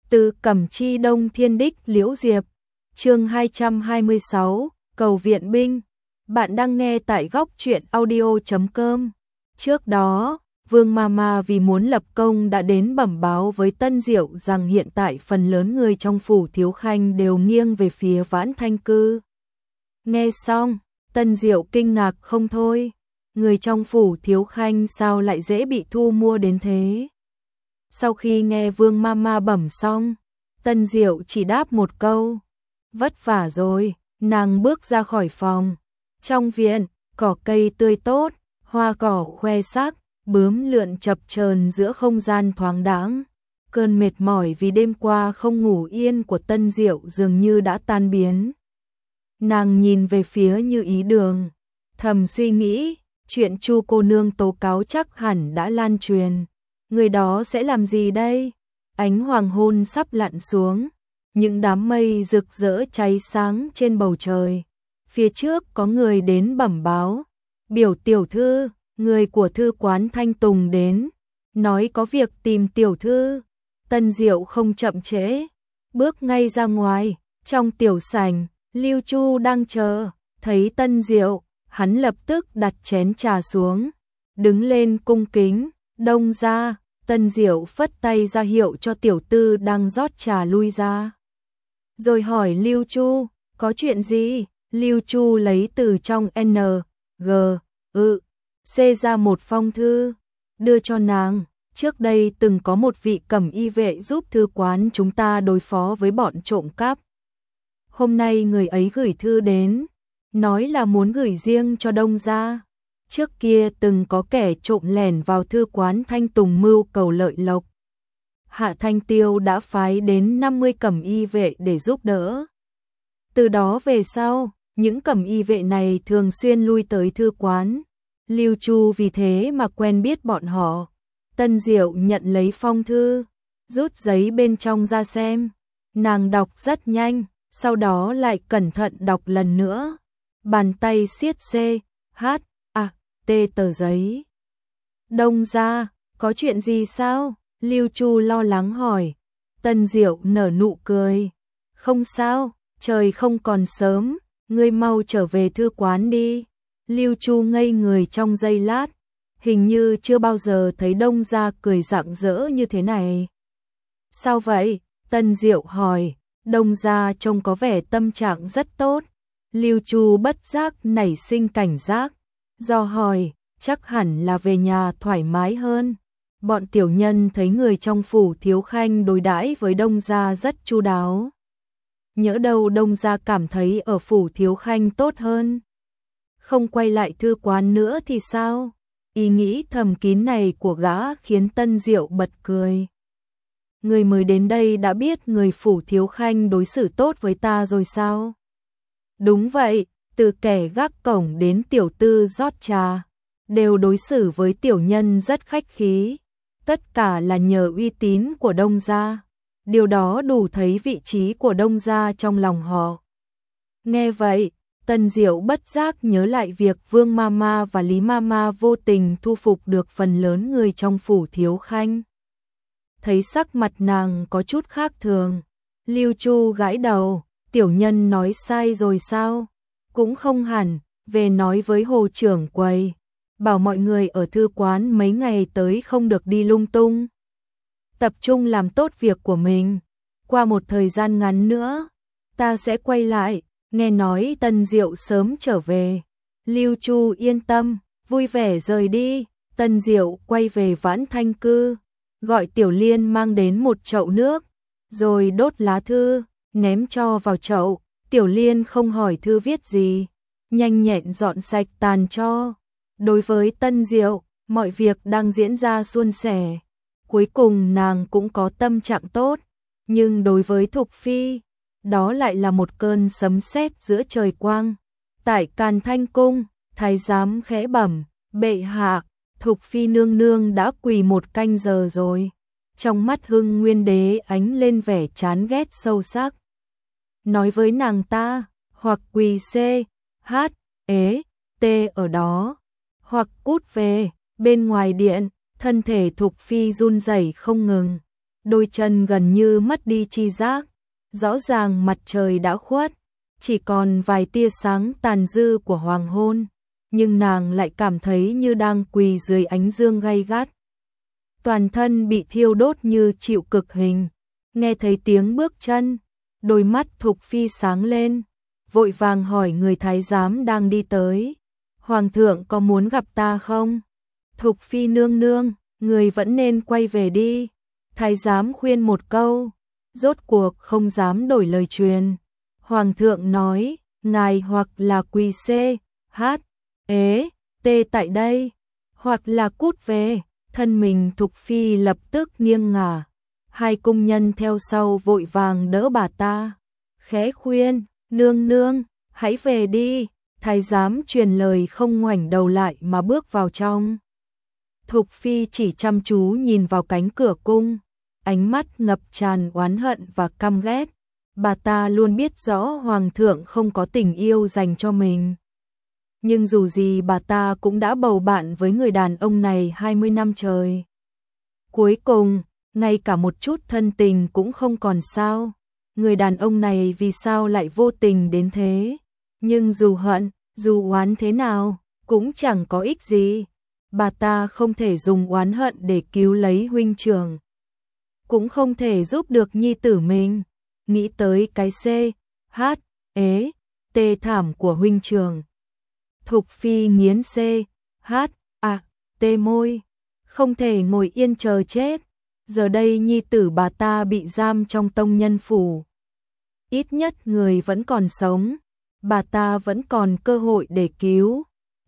Từ Cẩm Chi Đông Thiên Đích Liễu Diệp, chương 226, cầu viện binh. Bạn đang nghe tại góc truyện audio.com. Trước đó, Vương Mama vì muốn lập công đã đến bẩm báo với Tân Diệu rằng hiện tại phần lớn người trong phủ Thiếu Khanh đều nghiêng về phía Vãn Thanh Cư. Nghe xong, Tân Diệu kinh ngạc không thôi. Người trong phủ Thiếu Khanh sao lại dễ bị thu mua đến thế? Sau khi nghe Vương Mama bẩm xong, Tân Diệu chỉ đáp một câu. Vất vả rồi, nàng bước ra khỏi phòng. Trong viện, cỏ cây tươi tốt, hoa cỏ khoe sắc, bướm lượn chập chờn giữa không gian thoáng đãng. Cơn mệt mỏi vì đêm qua không ngủ yên của Tân Diệu dường như đã tan biến. Nàng nhìn về phía Như Ý Đường, thầm suy nghĩ, chuyện Chu cô nương tố cáo chắc hẳn đã lan truyền. Người đó sẽ làm gì đây? Ánh hoàng hôn sắp lặn xuống, những đám mây rực rỡ cháy sáng trên bầu trời. Phía trước có người đến bẩm báo. Biểu tiểu thư, người của thư quán Thanh Tùng đến, nói có việc tìm tiểu thư. Tân Diệu không chậm trễ, bước ngay ra ngoài. Trong tiểu sảnh, Lưu Chu đang chờ, thấy Tân Diệu, hắn lập tức đặt chén trà xuống, đứng lên cung kính. Đông ra, Tân Diệu phất tay ra hiệu cho tiểu tư đang rót trà lui ra. Rồi hỏi Lưu Chu, có chuyện gì? Lưu Chu lấy từ trong C ra một phong thư, đưa cho nàng. Trước đây từng có một vị cẩm y vệ giúp thư quán chúng ta đối phó với bọn trộm cắp. Hôm nay người ấy gửi thư đến, nói là muốn gửi riêng cho Đông gia. Trước kia từng có kẻ trộm lẻn vào thư quán Thanh Tùng mưu cầu lợi lộc. Hạ Thanh Tiêu đã phái đến 50 cẩm y vệ để giúp đỡ. Từ đó về sau, những cẩm y vệ này thường xuyên lui tới thư quán. Lưu Chu vì thế mà quen biết bọn họ. Tân Diệu nhận lấy phong thư, rút giấy bên trong ra xem. Nàng đọc rất nhanh, sau đó lại cẩn thận đọc lần nữa. Bàn tay siết tờ giấy. Đông gia, có chuyện gì sao? Lưu Chu lo lắng hỏi. Tân Diệu nở nụ cười. Không sao, trời không còn sớm, ngươi mau trở về thư quán đi. Lưu Chu ngây người trong giây lát, hình như chưa bao giờ thấy Đông gia cười rạng rỡ như thế này. Sao vậy? Tân Diệu hỏi. Đông gia trông có vẻ tâm trạng rất tốt. Lưu Chu bất giác nảy sinh cảnh giác, do hỏi, chắc hẳn là về nhà thoải mái hơn. Bọn tiểu nhân thấy người trong phủ Thiếu Khanh đối đãi với Đông gia rất chu đáo. Nhỡ đâu Đông gia cảm thấy ở phủ Thiếu Khanh tốt hơn, không quay lại thư quán nữa thì sao? Ý nghĩ thầm kín này của gã khiến Tân Diệu bật cười. Người mới đến đây đã biết người phủ Thiếu Khanh đối xử tốt với ta rồi sao? Đúng vậy, từ kẻ gác cổng đến tiểu tư rót trà, đều đối xử với tiểu nhân rất khách khí. Tất cả là nhờ uy tín của Đông gia. Điều đó đủ thấy vị trí của Đông gia trong lòng họ. Nghe vậy, Tân Diệu bất giác nhớ lại việc Vương Mama và Lý Mama vô tình thu phục được phần lớn người trong phủ Thiếu Khanh. Thấy sắc mặt nàng có chút khác thường, Lưu Chu gãi đầu. Tiểu nhân nói sai rồi sao? Cũng không hẳn, về nói với hồ trưởng quầy, bảo mọi người ở thư quán mấy ngày tới không được đi lung tung. Tập trung làm tốt việc của mình. Qua một thời gian ngắn nữa, ta sẽ quay lại. Nghe nói Tân Diệu sớm trở về, Lưu Chu yên tâm, vui vẻ rời đi. Tân Diệu quay về Vãn Thanh Cư, gọi Tiểu Liên mang đến một chậu nước, rồi đốt lá thư, ném cho vào chậu. Tiểu Liên không hỏi thư viết gì, nhanh nhẹn dọn sạch tàn cho. Đối với Tân Diệu, mọi việc đang diễn ra suôn sẻ. Cuối cùng nàng cũng có tâm trạng tốt. Nhưng đối với Thục Phi, đó lại là một cơn sấm sét giữa trời quang. Tại Càn Thanh Cung, thái giám khẽ bẩm, bệ hạ, Thục Phi nương nương đã quỳ một canh giờ rồi. Trong mắt Hưng Nguyên Đế ánh lên vẻ chán ghét sâu sắc. Nói với nàng ta, hoặc quỳ ở đó, hoặc cút về. Bên ngoài điện, thân thể Thục Phi run rẩy không ngừng. đôi chân gần như mất đi tri giác, rõ ràng mặt trời đã khuất, chỉ còn vài tia sáng tàn dư của hoàng hôn, nhưng nàng lại cảm thấy như đang quỳ dưới ánh dương gay gắt. Toàn thân bị thiêu đốt như chịu cực hình, nghe thấy tiếng bước chân, đôi mắt Thục Phi sáng lên, vội vàng hỏi người thái giám đang đi tới. Hoàng thượng có muốn gặp ta không? Thục Phi nương nương, người vẫn nên quay về đi. Thái giám khuyên một câu, rốt cuộc không dám đổi lời truyền. Hoàng thượng nói, ngài hoặc là quỳ xê, hát, ế, tê tại đây, hoặc là cút về. Thân mình Thục Phi lập tức nghiêng ngả. Hai cung nhân theo sau vội vàng đỡ bà ta, khẽ khuyên, nương nương, hãy về đi. Thái giám truyền lời không ngoảnh đầu lại mà bước vào trong. Thục Phi chỉ chăm chú nhìn vào cánh cửa cung, ánh mắt ngập tràn oán hận và căm ghét. Bà ta luôn biết rõ Hoàng thượng không có tình yêu dành cho mình. Nhưng dù gì bà ta cũng đã bầu bạn với người đàn ông này 20 năm trời. Cuối cùng, ngay cả một chút thân tình cũng không còn sao. Người đàn ông này vì sao lại vô tình đến thế? Nhưng dù hận, dù oán thế nào, cũng chẳng có ích gì. Bà ta không thể dùng oán hận để cứu lấy huynh trưởng, cũng không thể giúp được nhi tử mình. Nghĩ tới cái C, H, ế, tê thảm của huynh trưởng, Thục Phi nghiến C, H, A, tê môi, không thể ngồi yên chờ chết. Giờ đây nhi tử bà ta bị giam trong tông nhân phủ. Ít nhất người vẫn còn sống, bà ta vẫn còn cơ hội để cứu,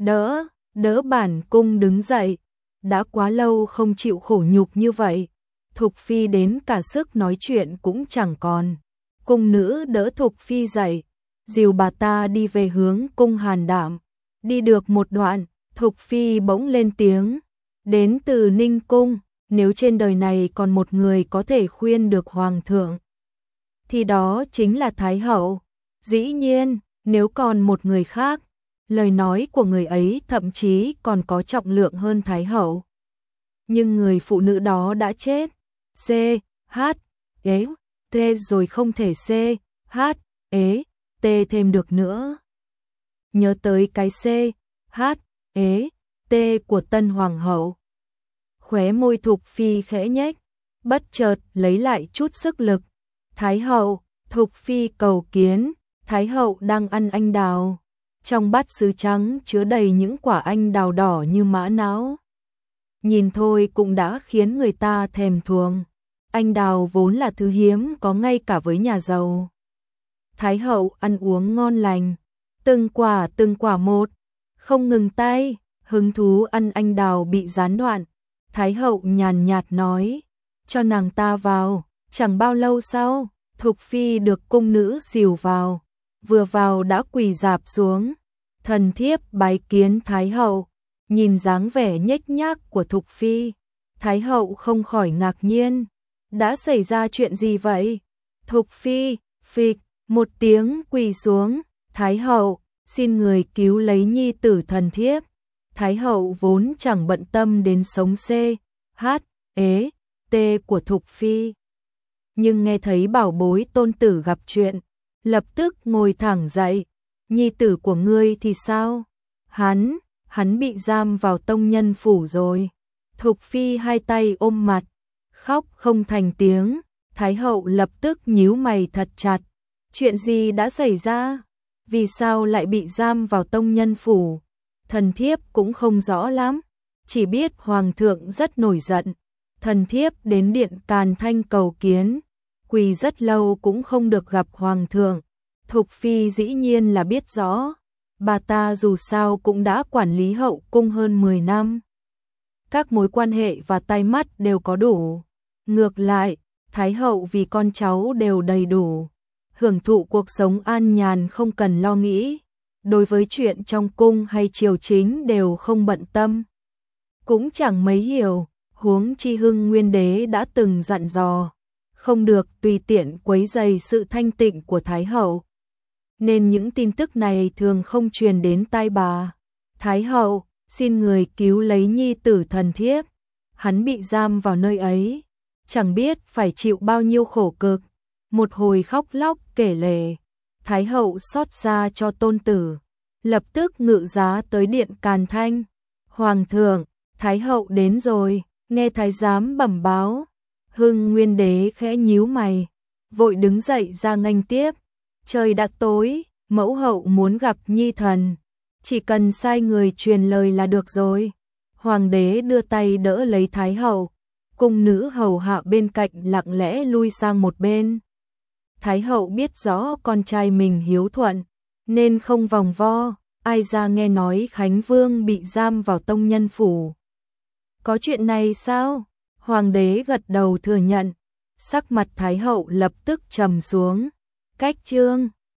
đỡ bản cung đứng dậy. Đã quá lâu không chịu khổ nhục như vậy. Thục Phi đến cả sức nói chuyện cũng chẳng còn. Cung nữ đỡ Thục Phi dậy, dìu bà ta đi về hướng cung Hàn Đạm. Đi được một đoạn, Thục Phi bỗng lên tiếng, đến từ Ninh Cung, nếu trên đời này còn một người có thể khuyên được Hoàng thượng, thì đó chính là Thái hậu. Dĩ nhiên, nếu còn một người khác, lời nói của người ấy thậm chí còn có trọng lượng hơn Thái hậu. Nhưng người phụ nữ đó đã chết. C, H, ế, T rồi không thể C, H, ế, T thêm được nữa. Nhớ tới cái C, H, ế, T của tân hoàng hậu. Khóe môi Thục Phi khẽ nhếch, bất chợt lấy lại chút sức lực. Thái hậu, Thục Phi cầu kiến. Thái hậu đang ăn anh đào. Trong bát sứ trắng chứa đầy những quả anh đào đỏ như mã não. Nhìn thôi cũng đã khiến người ta thèm thuồng. Anh đào vốn là thứ hiếm có ngay cả với nhà giàu. Thái hậu ăn uống ngon lành, từng quả một, không ngừng tay, hứng thú ăn anh đào bị gián đoạn. Thái hậu nhàn nhạt nói, cho nàng ta vào. Chẳng bao lâu sau, Thục Phi được cung nữ dìu vào, vừa vào đã quỳ rạp xuống. Thần thiếp bái kiến Thái hậu. Nhìn dáng vẻ nhếch nhác của Thục Phi, Thái hậu không khỏi ngạc nhiên. Đã xảy ra chuyện gì vậy? Thục Phi, phịch, một tiếng quỳ xuống. Thái hậu, xin người cứu lấy nhi tử thần thiếp. Thái hậu vốn chẳng bận tâm đến sống C, H, ế, T của Thục Phi. Nhưng nghe thấy bảo bối tôn tử gặp chuyện, lập tức ngồi thẳng dậy. Nhi tử của ngươi thì sao? Hắn bị giam vào tông nhân phủ rồi. Thục Phi hai tay ôm mặt, khóc không thành tiếng. Thái hậu lập tức nhíu mày thật chặt. Chuyện gì đã xảy ra? Vì sao lại bị giam vào tông nhân phủ? Thần thiếp cũng không rõ lắm, chỉ biết Hoàng thượng rất nổi giận. Thần thiếp đến điện Càn Thanh cầu kiến, quỳ rất lâu cũng không được gặp Hoàng thượng. Thục Phi dĩ nhiên là biết rõ, bà ta dù sao cũng đã quản lý hậu cung hơn 10 năm. Các mối quan hệ và tai mắt đều có đủ. Ngược lại, Thái hậu vì con cháu đều đầy đủ, hưởng thụ cuộc sống an nhàn không cần lo nghĩ. Đối với chuyện trong cung hay triều chính đều không bận tâm, cũng chẳng mấy hiểu. Huống chi Hưng Nguyên Đế đã từng dặn dò, không được tùy tiện quấy rầy sự thanh tịnh của Thái hậu, nên những tin tức này thường không truyền đến tai bà. Thái hậu, xin người cứu lấy nhi tử thần thiếp, hắn bị giam vào nơi ấy. chẳng biết phải chịu bao nhiêu khổ cực. Một hồi khóc lóc kể lể, Thái hậu xót xa cho tôn tử, lập tức ngự giá tới điện Càn Thanh. Hoàng thượng, Thái hậu đến rồi, nghe thái giám bẩm báo. Hưng Nguyên đế khẽ nhíu mày, vội đứng dậy ra nghênh tiếp. Trời đã tối, mẫu hậu muốn gặp nhi thần, chỉ cần sai người truyền lời là được rồi. Hoàng đế đưa tay đỡ lấy Thái hậu, cung nữ hầu hạ bên cạnh lặng lẽ lui sang một bên. Thái hậu biết rõ con trai mình hiếu thuận, nên không vòng vo. Ai ra nghe nói Khánh Vương bị giam vào tông nhân phủ. Có chuyện này sao? Hoàng đế gật đầu thừa nhận. Sắc mặt Thái hậu lập tức trầm xuống. Cách chương